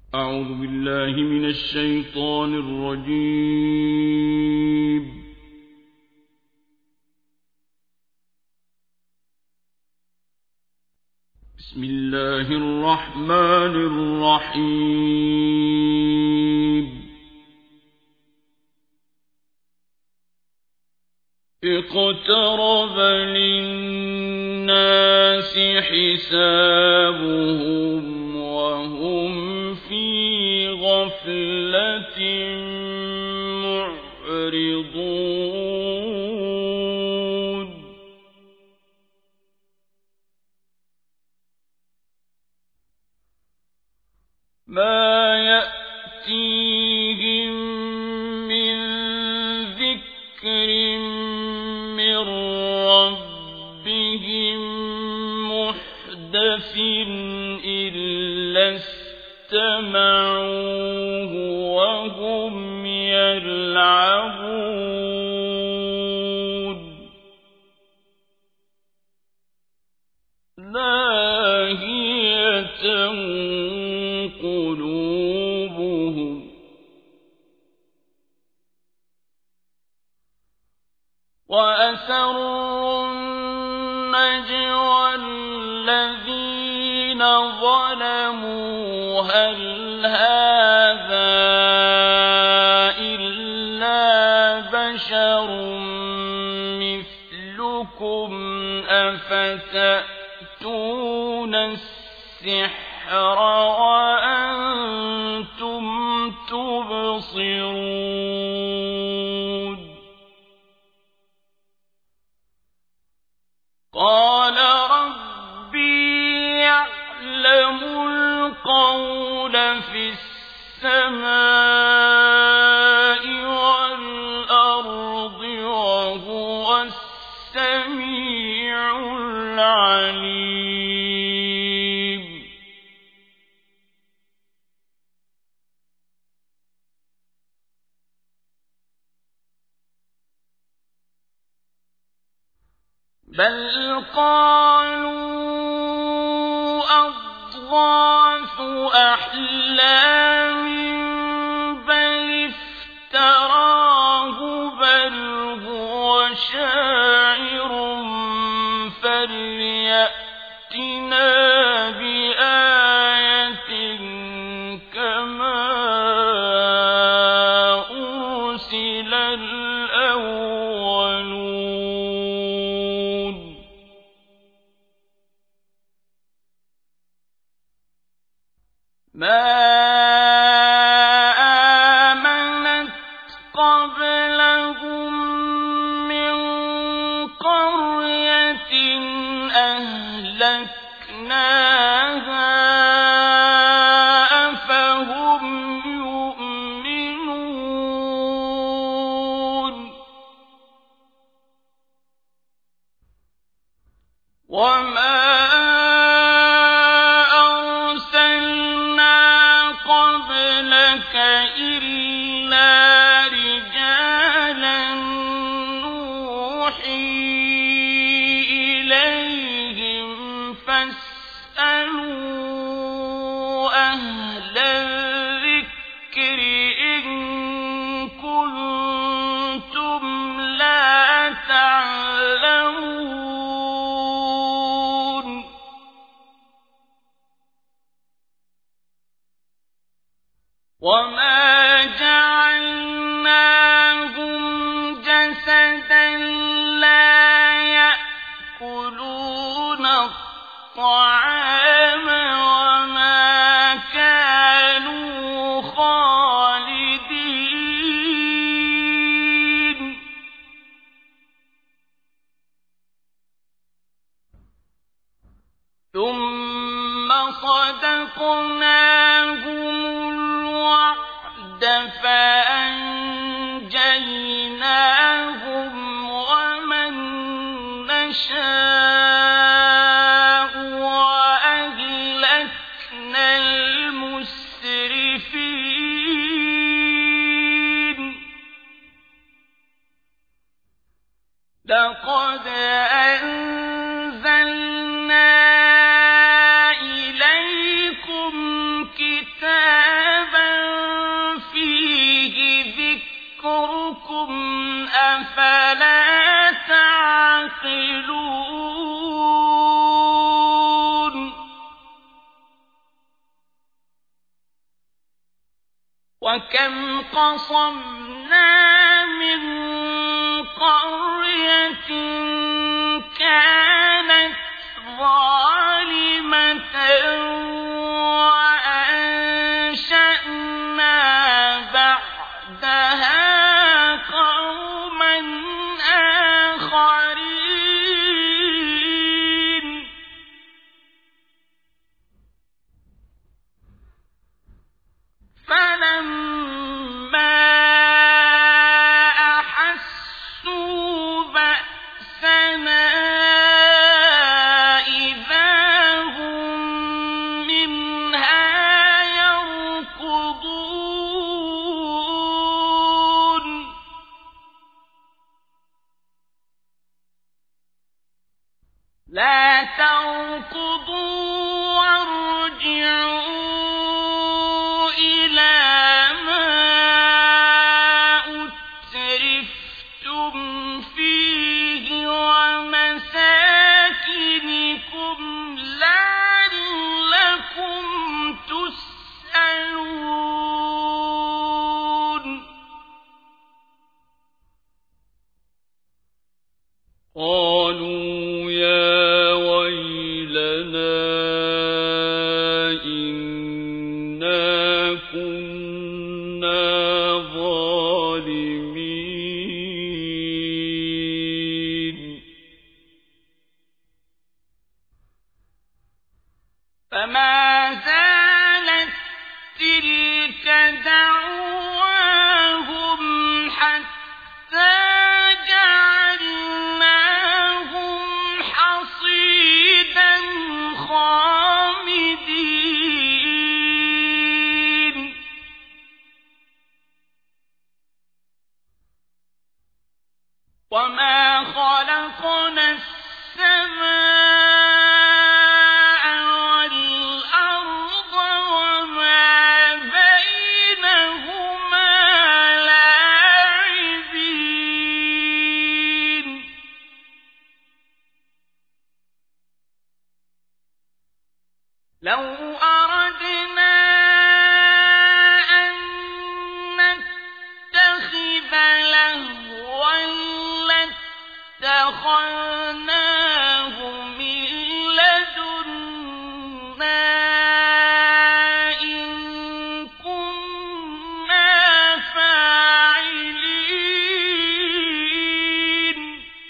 أعوذ بالله من الشيطان الرجيم. بسم الله الرحمن الرحيم. اقترب للناس حسابهم وهم في غفلة معرضون. ما يأتيهم من ذكر من ربهم محدث إلا استمعوه وهم يلعبون. لاهية قلوبهم وأسروا النجوى الذين ظلموا هل هذا إلا بشر مثلكم أفتأتون السحر وأنتم تبصرون. قال ربي يعلم القول في السماء والأرض وهو السميع العليم. بل قالوا أضغاث أحلام بل افتراه بل هو شاعر فليأتنا بآية كما أرسل الأولون. ما آمنت قبلهم من قرية أهلكناها أفهم يؤمنون. وما قبلك إلا رجالا نوحي إليهم فاسألوا أهل الذكر إن كنتم لا تعلمون. وما جعلناهم جسدا لا يأكلون الطعام وما كانوا خالدين. ثم صدقناهم فأنجيناهم ومن نشاء وأهلكنا المسرفين. لقد أنزلنا إليكم كتابا يعقلون وكم قصمنا من قرية كانت ظالمة وأنشأنا بعدها قوما آخرين فلما أحسوا بأسنا إذا هم منها يركضون لا تركضوا وارجعوا إلى ما أترفتم فيه ومساكنكم لعلكم تسألون قالوا يا ويلنا إنا كنا ظالمين فما زالت تلك دعواهم حتى جعلناهم حصيدا خامدين وما خلقنا السماء والأرض وما بينهما لاعبين لو أردنا أن نتخذ لهوا لاتخذناه من لدنا إن كنا فاعلين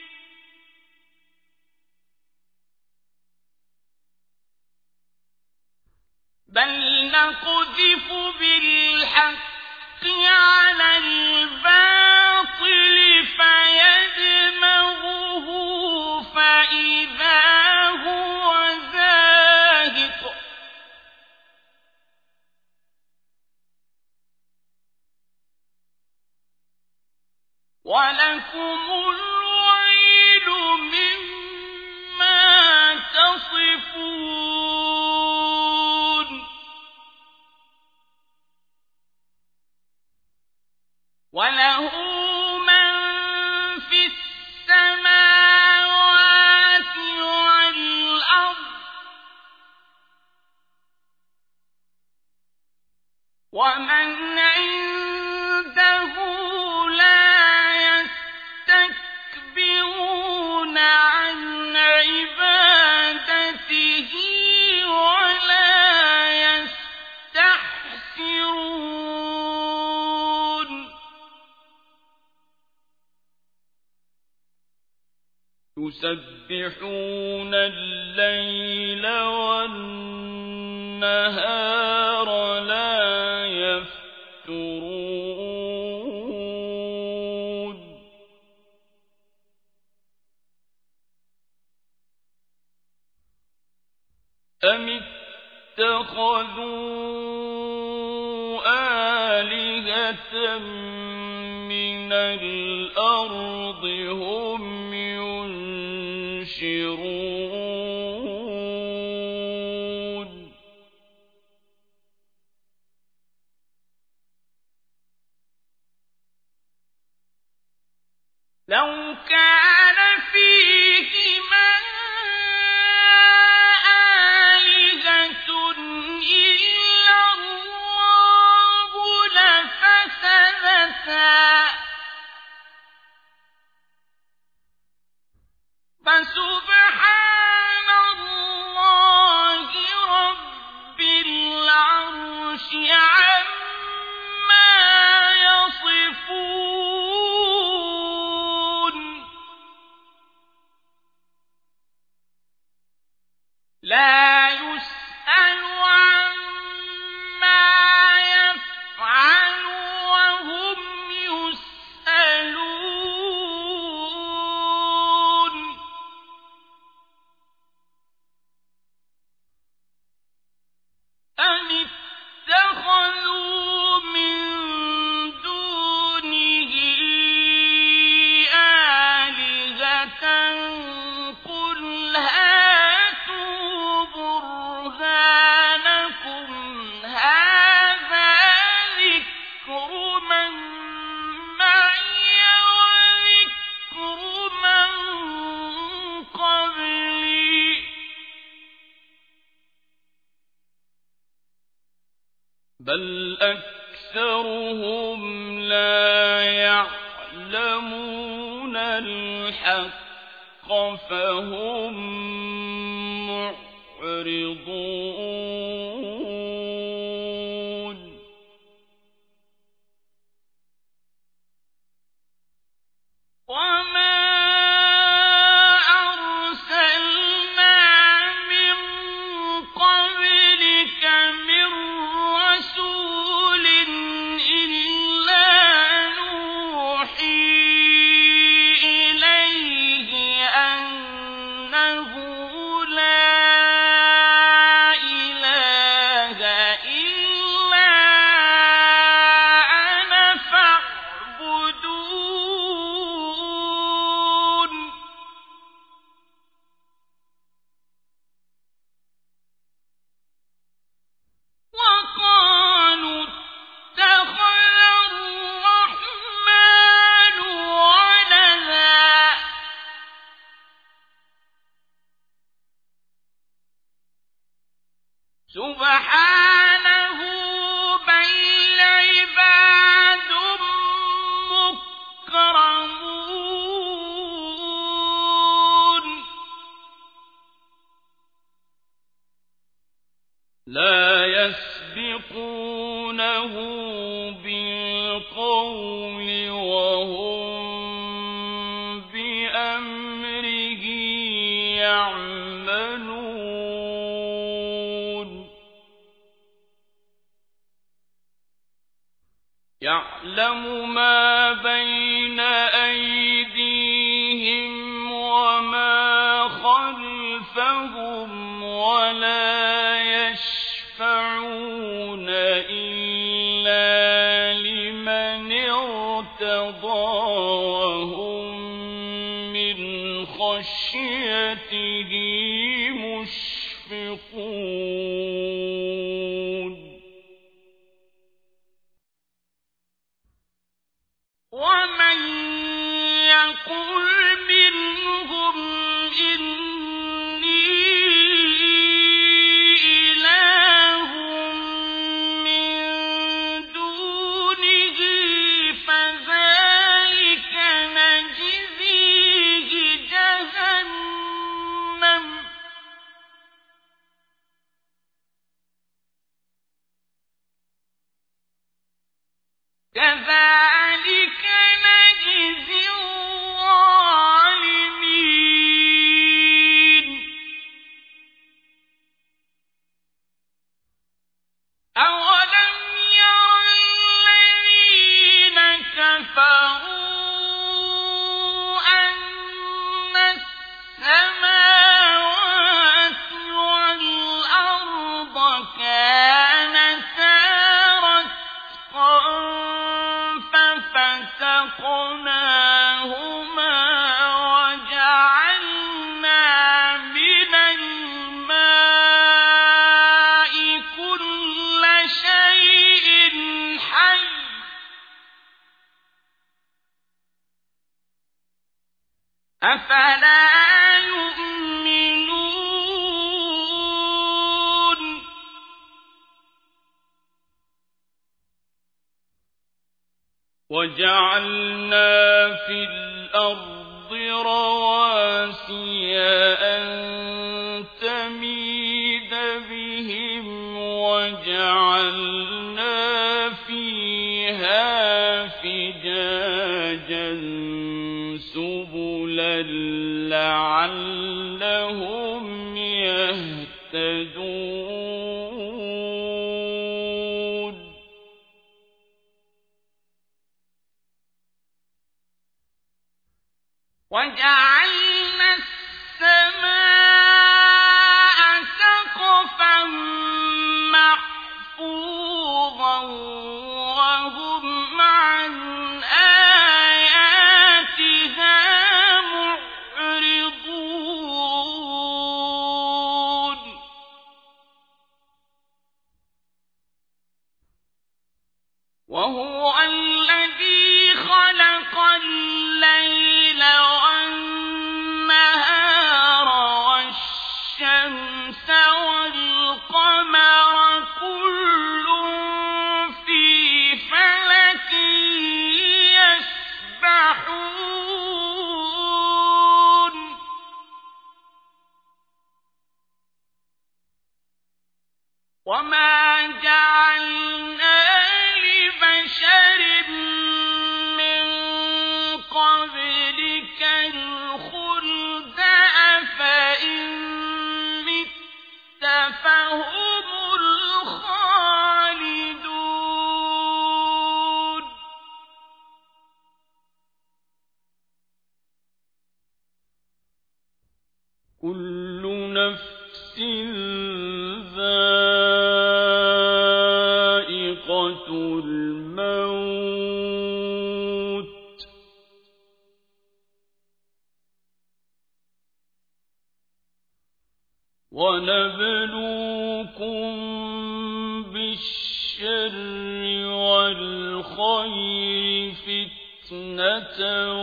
بل نقذف بالحق على الباطل فيدمغه فإذا هو زاهق ولكم الويل مما تصفون وله من في السماوات والأرض ومن عنده لا يستكبرون عن عبادته ولا يستحسرون يسبحون الليل والنهار لا يفترون أم اتخذوا آلهة من الأرض هم ينشرون لو كان فيهما لا يسأل عما يفعل وهم يسألون أم اتخذوا من دونه آلهة قل هاتوا برهانكم هذا ذكر من معي وذكر من قبلي بل أكثرهم لا يعلمون الحق فهم معرضون وما أرسلنا من قبلك من رسول إلا نوحي إليه أنه لا إله إلا أنا فاعبدون وقالوا اتخذ الرحمن ولدا سبحانه بل عباد مكرمون لا يسبقونه بالقول وهم بأمره يعملون يعلم ما بين أيديهم وما خلفهم ولا يشفعون إلا لمن ارتضى وهم من خشيته مشفقون ومن يقل منهم إني إله من دونه فذلك نجزيه جهنم كذلك نجزي الظالمين أولم ير الذين كفروا أن السماوات والأرض كانتا رتقا ففتقناهما وجعلنا من الماء كل شيء حي أفلا يؤمنون وجعلنا في الأرض رواسي أن تميد بهم وجعلنا فيها فجاجا سبلا لعلهم يهتدون وجعلنا السماء سقفا محفوظا وهم عن آياتها معرضون وهو الذي خلق الليل والنهار والشمس والقمر كل في فلك يسبحون وما جعلنا لبشر من قبلك الخلد أفإن مت فهم الخالدون كل نفس ذائقة الموت ونبلوكم بالشر والخير فتنة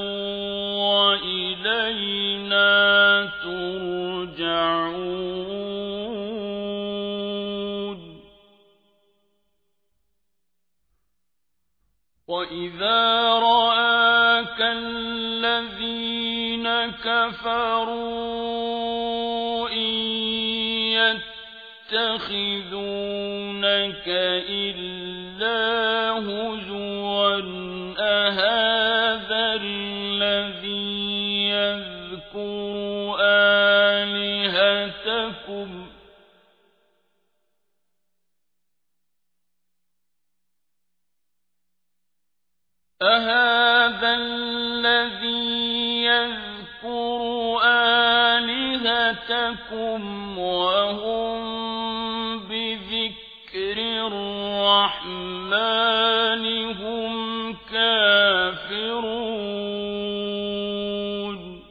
وإلينا ترجعون وإذا رآك الذين كفروا إن يتخذونك إلا هزوا أهذا الذي يذكر آلهتكم أهذا الذي يذكر آلهتكم وهم بذكر الرحمن هم كافرون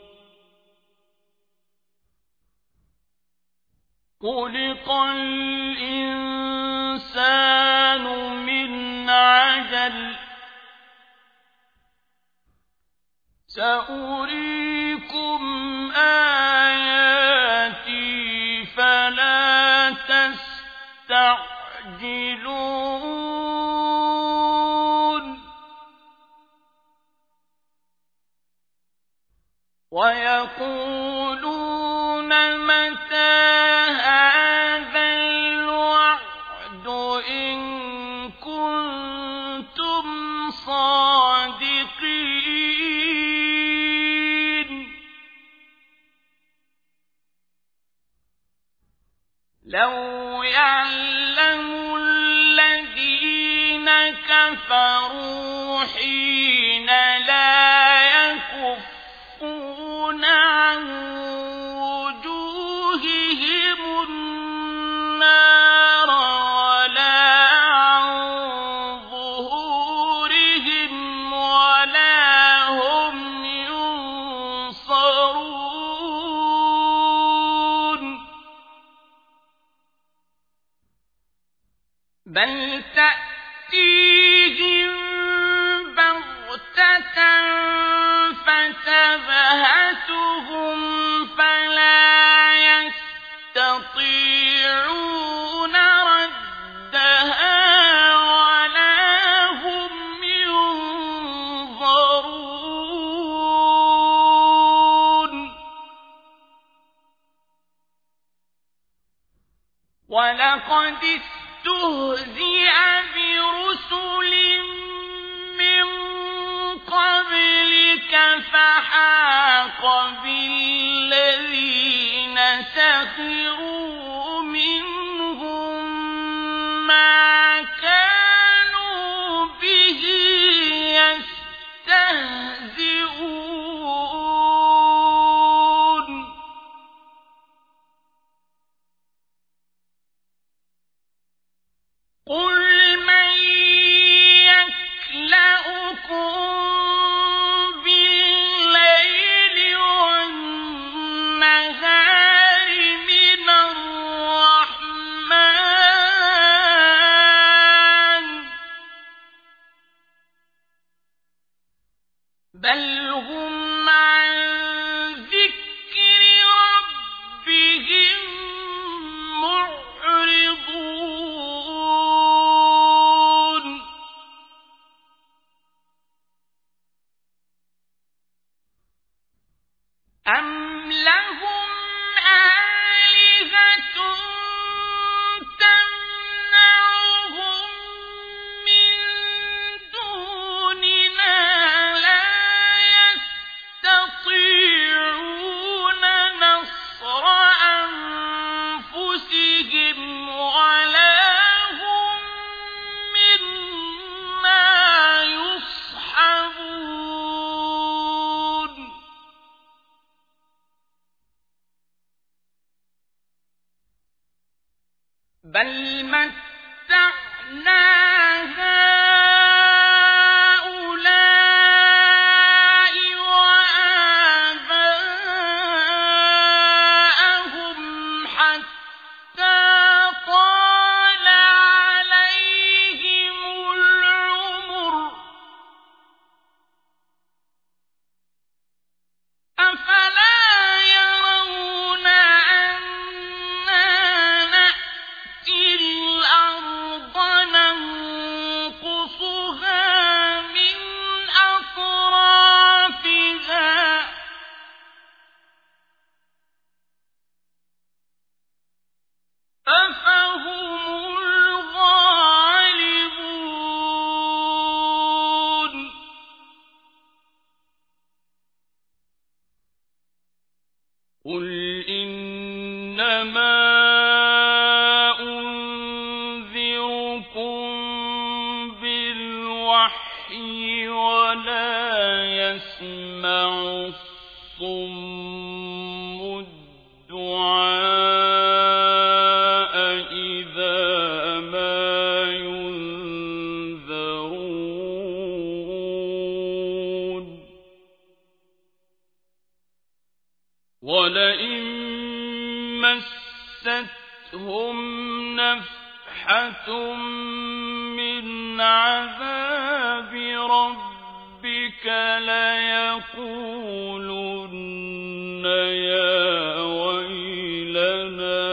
خلق الإنسان من عجل سأريكم آياتي فلا تستعجلون ويقولون متى هذا الوعد إن كنتم صادقين لو يعلم الذين كفروا حين لا يكفون عن وجوههم النار ولا عن ظهورهم ولا هم ينصرون بل تأتيهم بغتة فتبهتهم فلا يستطيعون ردها ولا هم ينظرون ولقد استهزئ برسل من قبلك فحاق بالذين سخروا منهم ما كانوا به يستهزئون قُلْ إِنَّمَا أُنذِرُكُم بِالْوَحْيِ وَلَا يَسْمَعُ الصُّمُّ الدُّعَاءَ إِذَا مَا يُنذَرُونَ وَلَئِن مَّسَّتْهُمْ نَفْحَةٌ مِّنْ عَذَابِ رَبِّكَ لَيَقُولُنَّ يَا وَيْلَنَا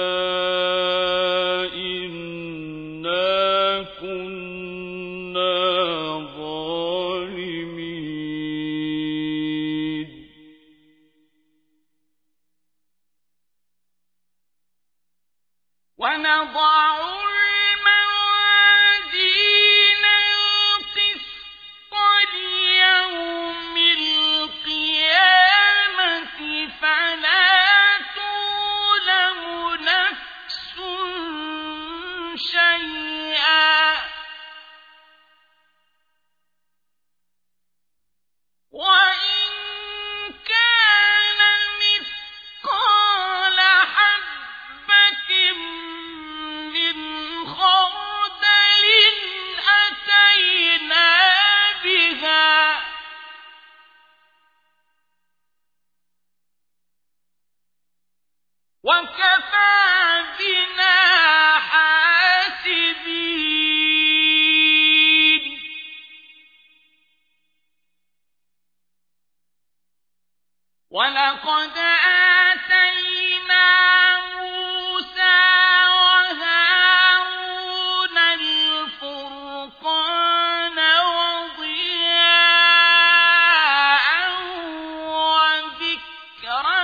إِنَّا كُنَّا ظَالِمِينَ وَنَضَعُ الْمَوَازِينَ الْقِسْطَ لِيَوْمِ الْقِيَامَةِ فَلَا تُظْلَمُ نَفْسٌ شَيْئًا وَإِن كَانَ مِثْقَالَ حَبَّةٍ مِّنْ خَرْدَلٍ أَتَيْنَا بِهَا وَكَفَىٰ بِنَا حَاسِبِينَ وَلَقَدْ آتَيْنَا مُوسَىٰ وَهَارُونَ الْفُرْقَانَ وَضِيَاءً وَذِكْرًا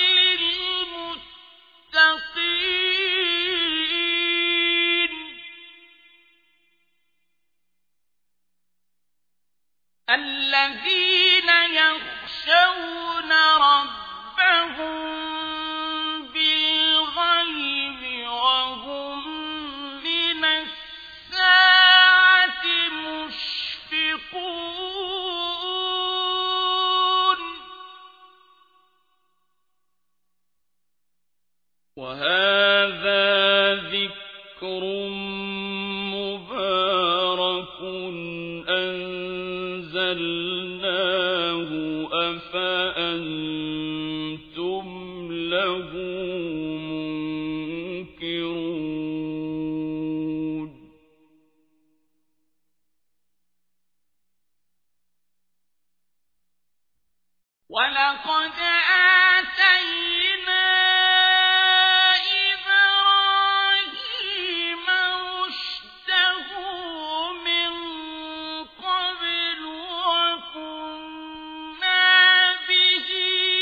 لِّلْمُتَّقِينَ الَّذِينَ يَخْشَوْنَ رَبَّهُم بِالْغَيْبِ وَهُم مِّنَ السَّاعَةِ مُشْفِقُونَ وَهَٰذَا ذِكْرٌ مُّبَارَكٌ أَنزَلْنَاهُ أَفَأَنتُمْ لَهُ مُنكِرُونَ وَلَقَدْ آتَيْنَا إِبْرَاهِيمَ رُشْدَهُ مِن قَبْلُ وَكُنَّا بِهِ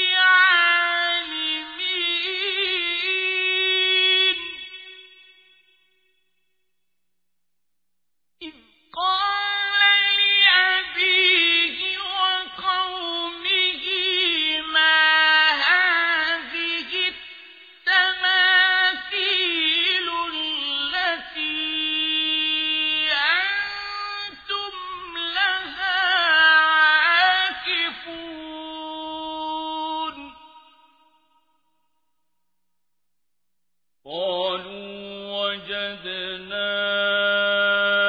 عَالِمِينَ إِذْ قَالَ لِأَبِيهِ وَقَوْمِهِ مَا هَٰذِهِ التَّمَاثِيلُ الَّتِي أَنتُمْ لَهَا عَاكِفُونَ قَالُوا وَجَدْنَا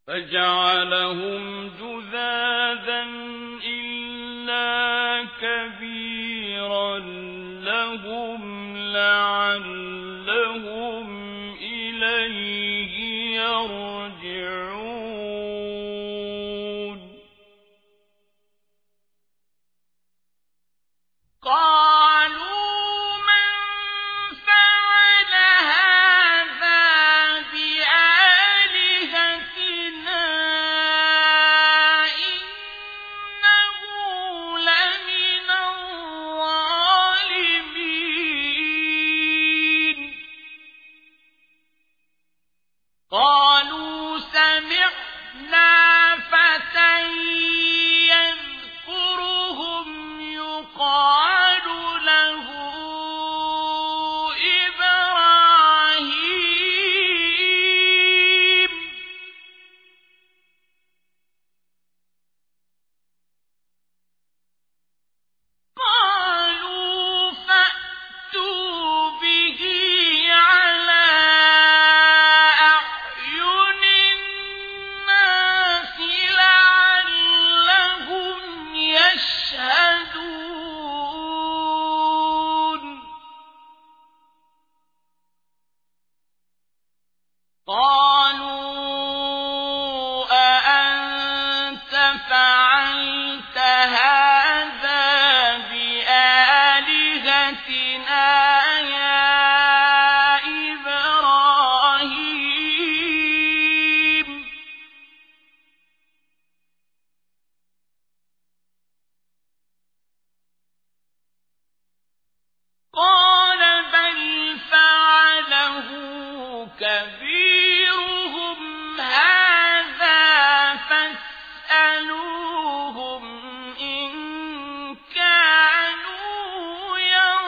فجعلهم جذاذا إلا كبيرا لهم لعلهم إليه يرجعون قالوا من فعل هذا بآلهتنا إنه لمن الظالمين قالوا سمعنا فتى يذكرهم يقال له إبراهيم قالوا فأتوا به على أعين الناس لعلهم يشهدون قالوا أأنت فعلت هذا بآلهتنا يا إبراهيم قال بل فعله كبيرهم هذا فاسألوهم إن كانوا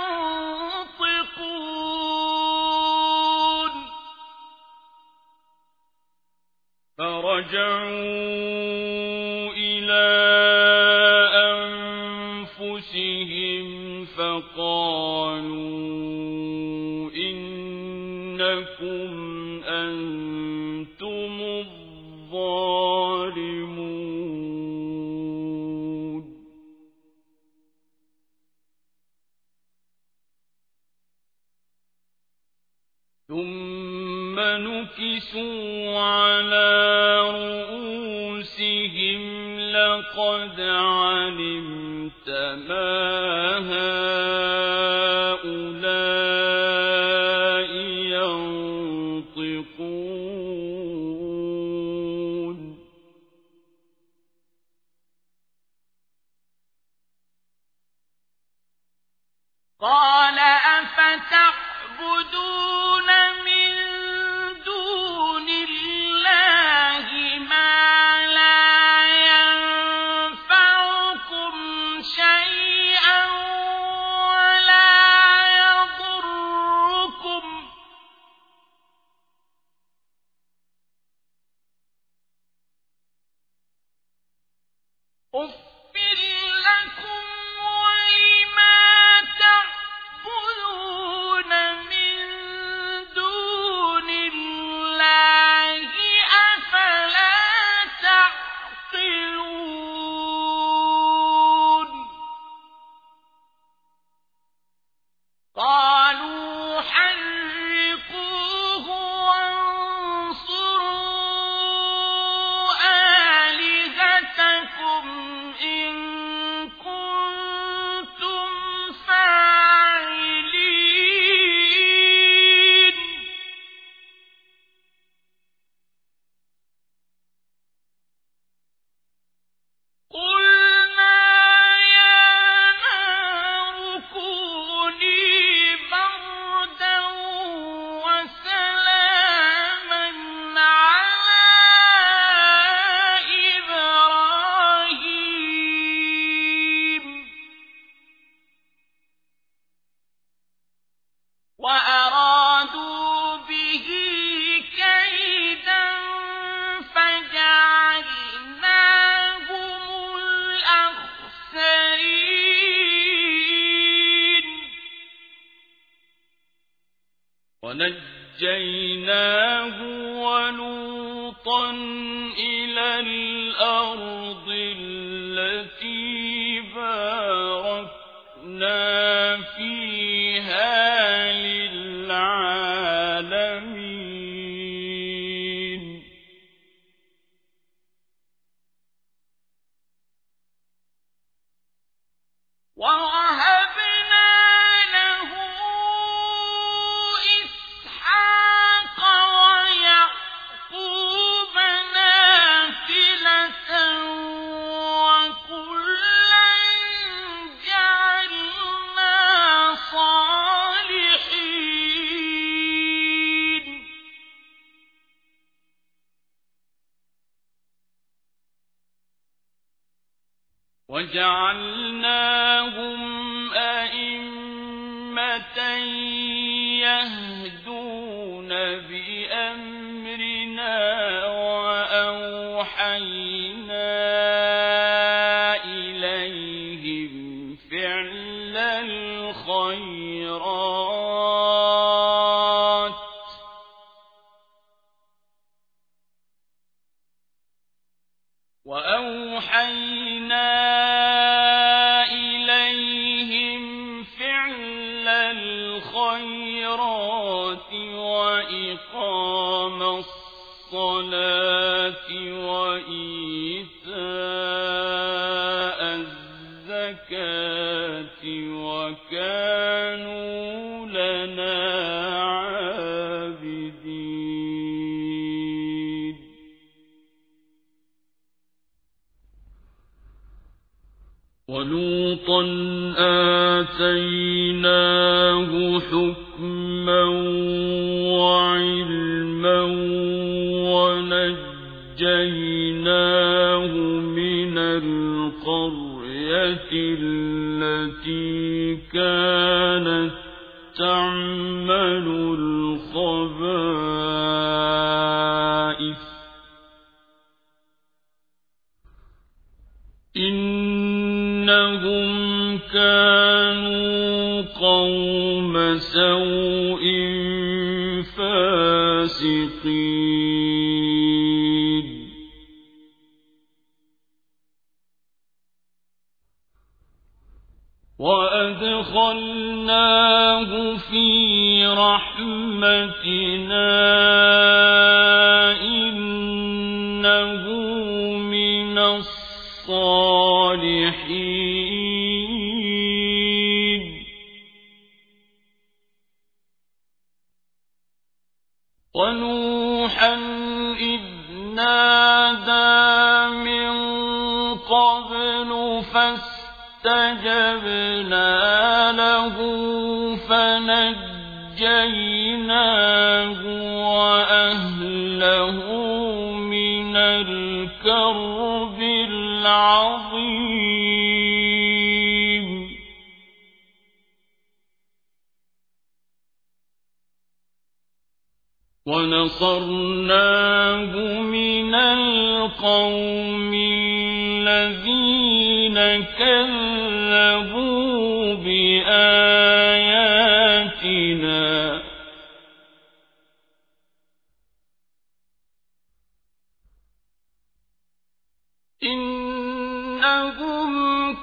ينطقون فرجعوا إلى أنفسهم فقالوا إنكم أنتم الظالمون ثم نكسوا على رؤوسهم لقد علمت ما هؤلاء ينطقون قال أفتعبدون من دون الله ما لا ينفعكم شيئا ولا يضركم أُفٍّ لكم ولما تعبدون من دون الله أفلا تعقلون قالوا حرقوه وانصروا آلهتكم إن كنتم فاعلين قلنا يا نار كوني بردا وسلاما على إبراهيم وأرادوا به كيدا فجعلناهم الأخسرين ونجيناه ولوطا لوطا إلى الأرض التي باركنا فيها للعالمين ووهبنا له إسحاق ويعقوب نافلة وكلا جعلنا صالحين وجعلناهم أئمة يهدون بأمرنا وأوحينا إليهم فعل الخيرات وإقام الصلاة وإيتاء الزكاة وكانوا لنا عابدين ولوطا آتيناه حكما وعلما ونجيناه من القرية التي كانت تعمل الخبائث إنهم كانوا قوم سوء فاسقين وأدخلناه في رحمتنا إنه من الصالحين ونوحا إذ نادى من قبل فاستجبنا له فنجيناه وأهله من الكرب العظيم ونصرناه من القوم الذين كذبوا بآياتنا إنهم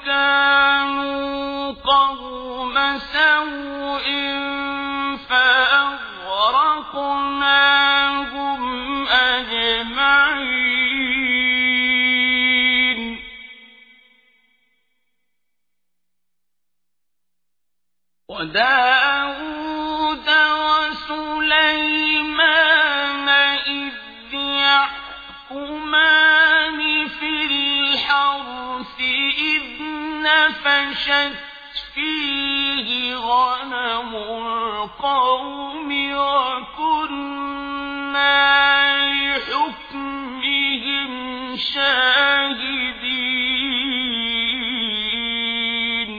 كانوا قوم سوء فأغرقناهم أجمعين وداود وسليمان إذ يحكمان في الحرث إذ نفشت فيه غنم القوم وكنا لحكمهم شاهدين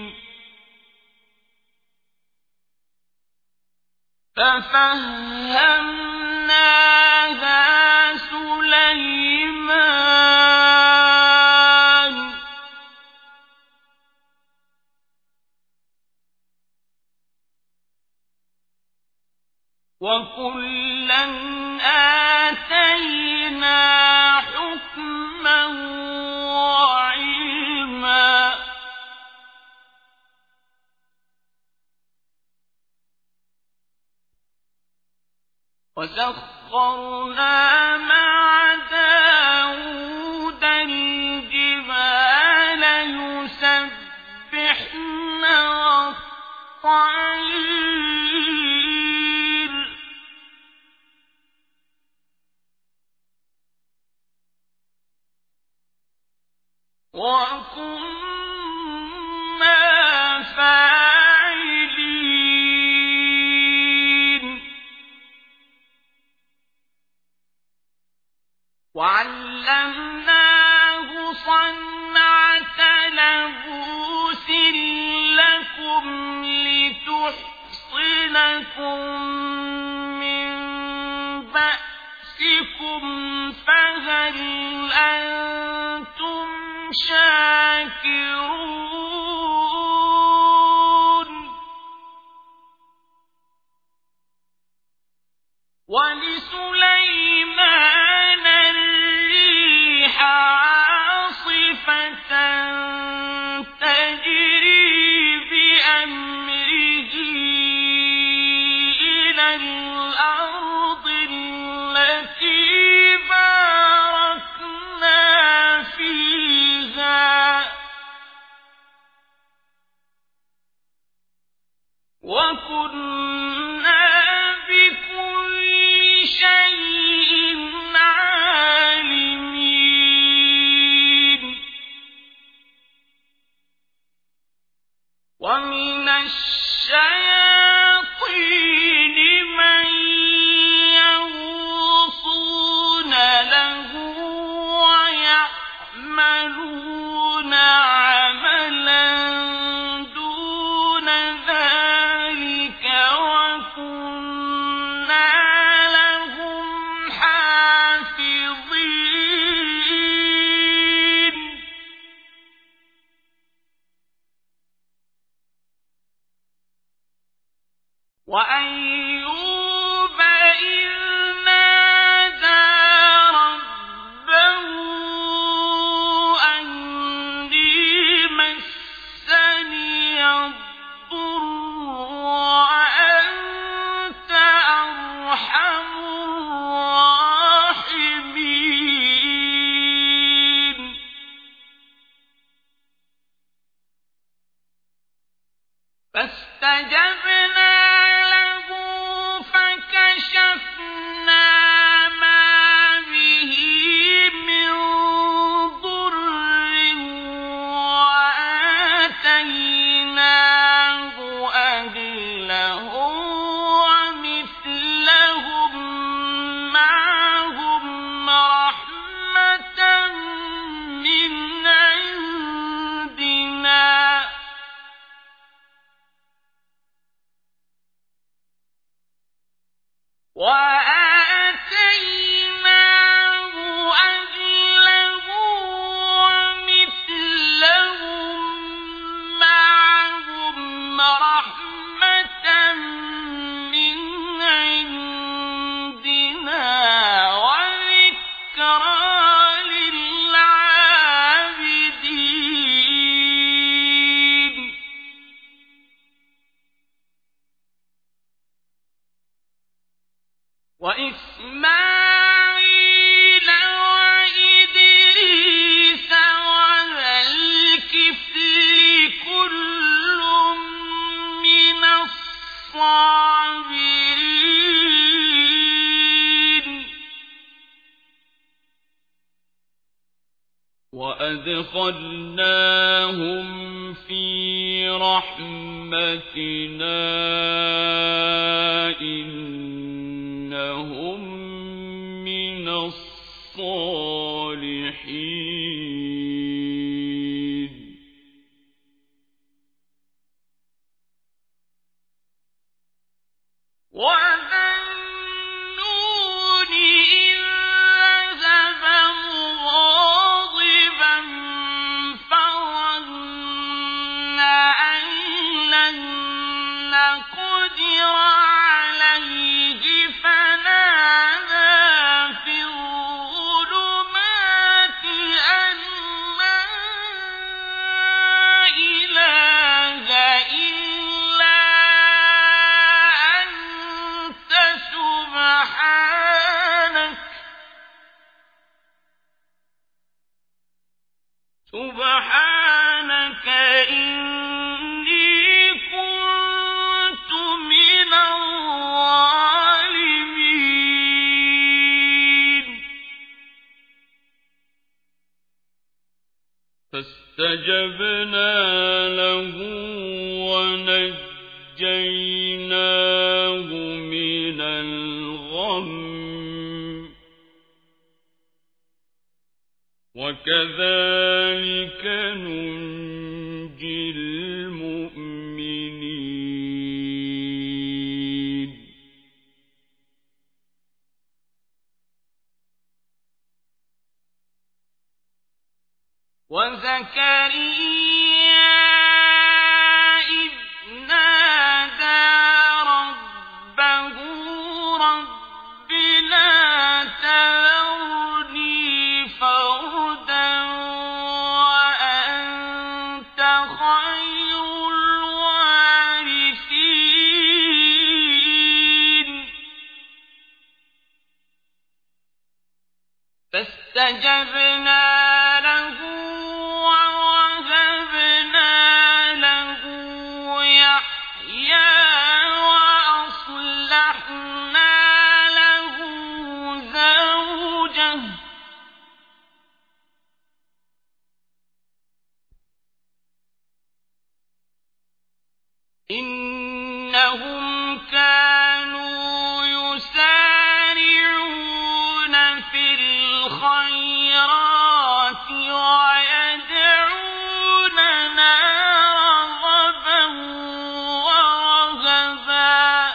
ففهمناها سليمان وكلا آتينا وحكما وعلما وسخرنا مع داود الجبال يسبحن والطير وكنا فاعلين وعلمناه صنعة لبوس لكم لتحصنكم من بأسكم فهل أنتم شاكرون ولسليمان الريح عاصفة تجري بأمره إلى الأرض التي باركنا فيها وكنا بكل شيء عالمين ومن الشياطين من يغوصون له ويعملون عملا دون ذلك وكنا لهم حافظين وأيوب إذ نادى ربه أني مسني الضر وأنت أرحم الراحمين فاستجبنا له فكشفنا ما به من ضر وآتيناه أهله ومثلهم معهم رحمة من عندنا وآتيناه أهله ومثلهم معهم رحمة من عندنا وذكرى للعابدين وإسماعيل وإدريس وذا الكفل كل من الصابرين وأدخلناهم في رحمتنا إنهم من الصالحين وذا النون إذ ذهب مغاضبا فظن أن لن نقدر عليه فنادى في الظلمات سبحانك إني كنت من الظالمين فاستجبنا له ونجيناه من الغم وكذلك ننجي المؤمنين وزكريا إذ نادى ربه رب لا تذرني فردا وأنت خير الوارثين فاستجبنا له ووهبنا له يحيى وأصلحنا له زوجه إنهم كانوا يسارعون في الخيرات ويدعوننا رغبا ورهبا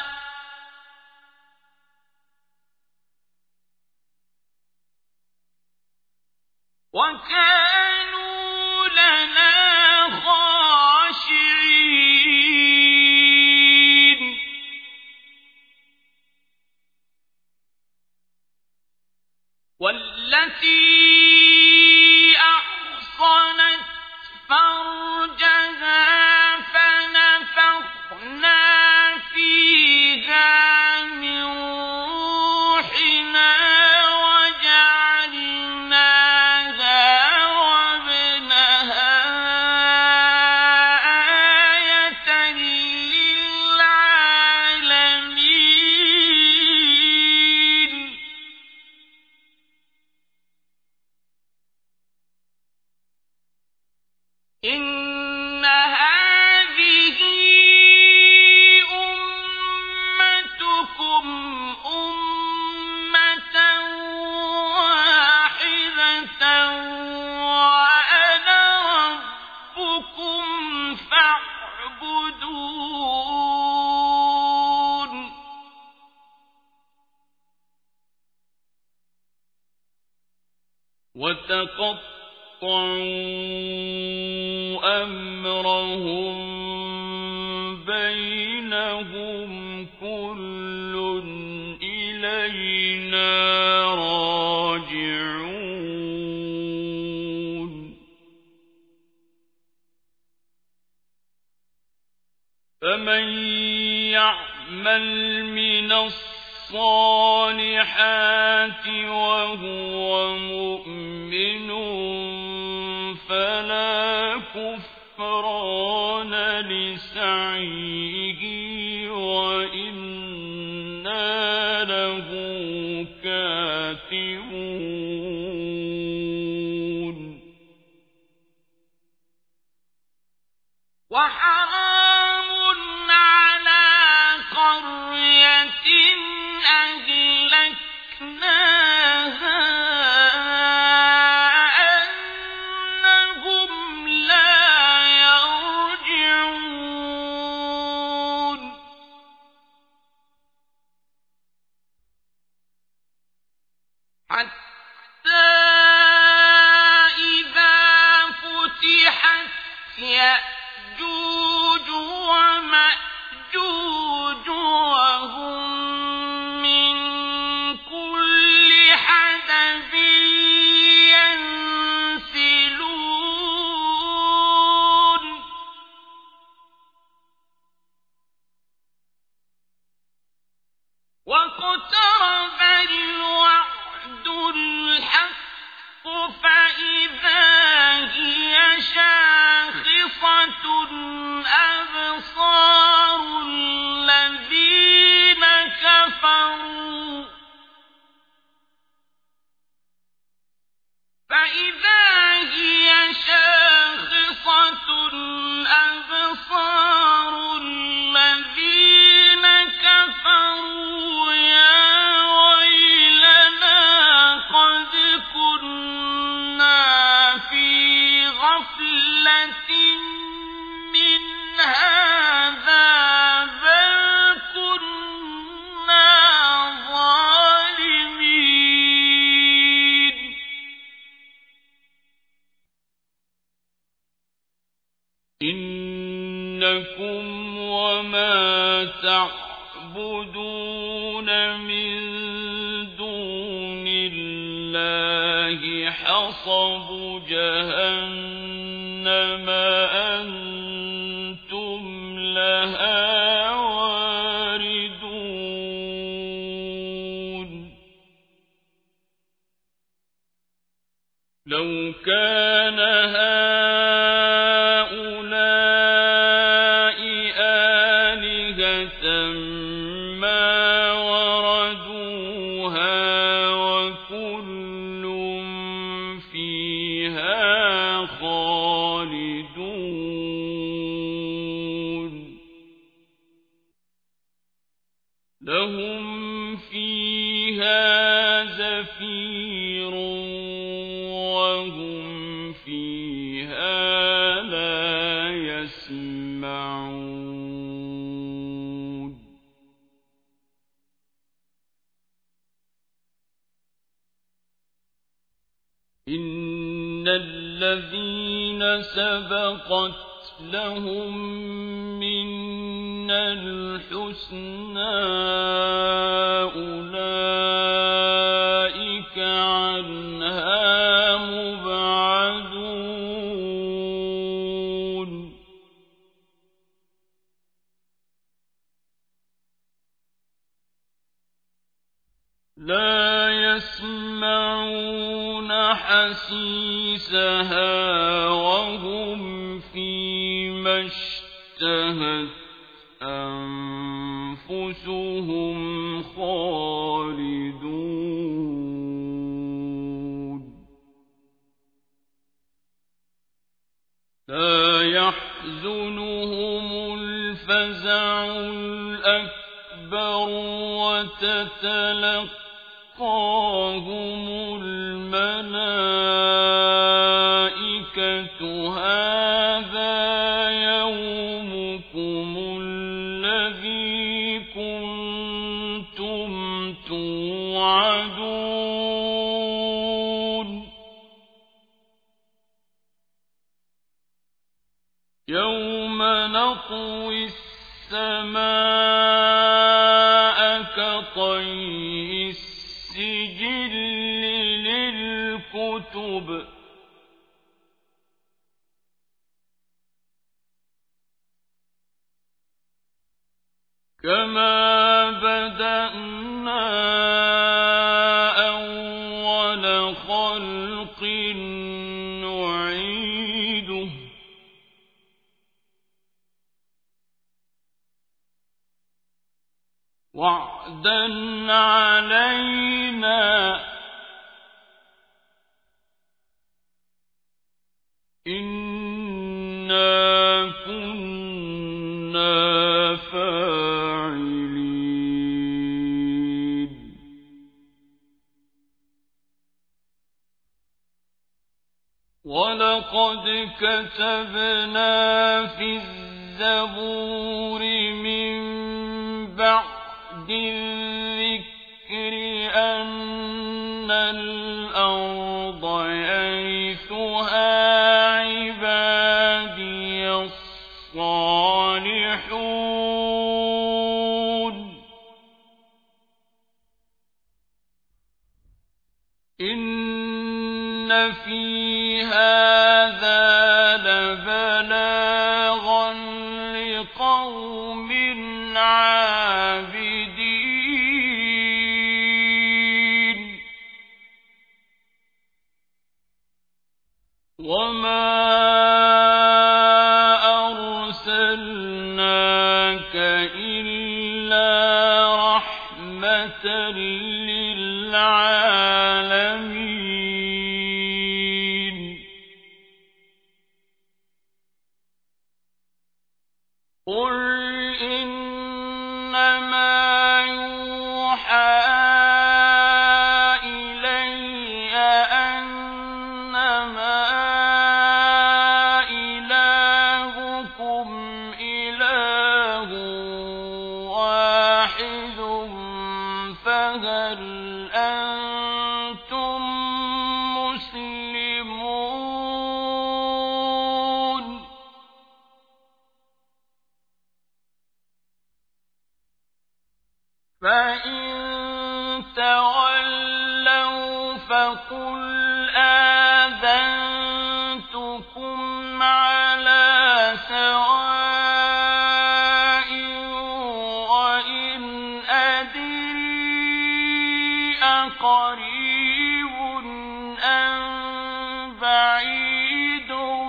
وكانوا لنا خاشعين والتي أحصنت فرجها فنفخنا فيها من روحنا وجعلناها وابنها آية للعالمين إن هذه أمتكم أمة واحدة وأنا ربكم فاعبدون وتقطعوا أمرهم بينهم كل إلينا راجعون فمن يعمل من الصالحات وهو مؤمن فلا كفران لسعيه وإنا له كاتبون وحرام على قرية أهلكناها أنهم لا يرجعون حتى إذا فتحت يأجوج ومأجوج وهم من كل حدب ينسلون واقترب الوعد الحق فإذا هي لكم وما تعبدون من دون الله حصب جهنم أنتم لها واردون لو كان هؤلاء آلهة ما وردوها وكل فيها خالدون لهم فيها زفير وهم فيها لا يسمعون إن الذين سبقت لهم منا الحسنى أولئك عنها مبعدون لا يسمعون حسيسها وهم فيما اشتهت أنفسهم خالدون لا يحزنهم الفزع الأكبر وتتلقاهم الملائكة هذا يومكم الذي كنتم توعدون يوم نطوي السماء كطي السجل للكتب كما بدأنا أول خلق نعيده وعدا علينا إنا كنا فاعلين ولقد كتبنا في الزبور من بعد الذكر أن الأرض يرثها عبادي الصالحون إن في هذا لبلاغا لقوم عابدين وما أرسلناك إلا رحمة للعالمين قل إنما يوحى إلي أنما إلهكم إله واحد فهل أنتم مسلمون تولوا فقل آذنتكم على سواء وإن أدري أقريب أم بعيد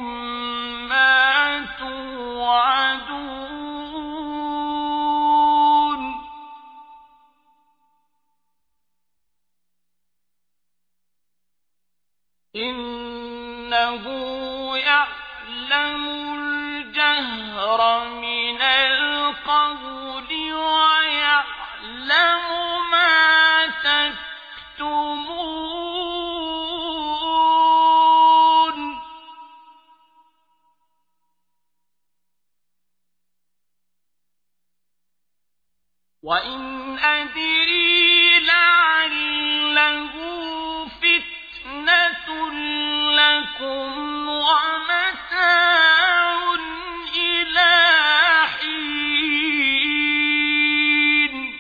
ما توعدون إنه يعلم الجهر من القول ويعلم ما تكتمون وإن أدري لعله فتنة لكم ومتاع إلى حين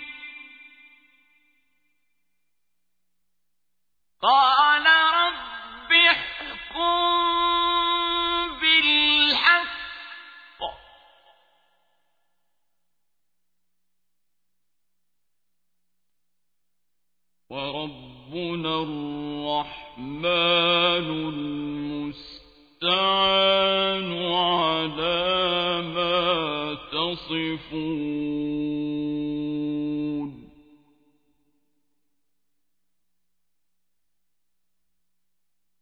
قال رب احكم بالحق وربنا الرحمن المستعان على ما تصفون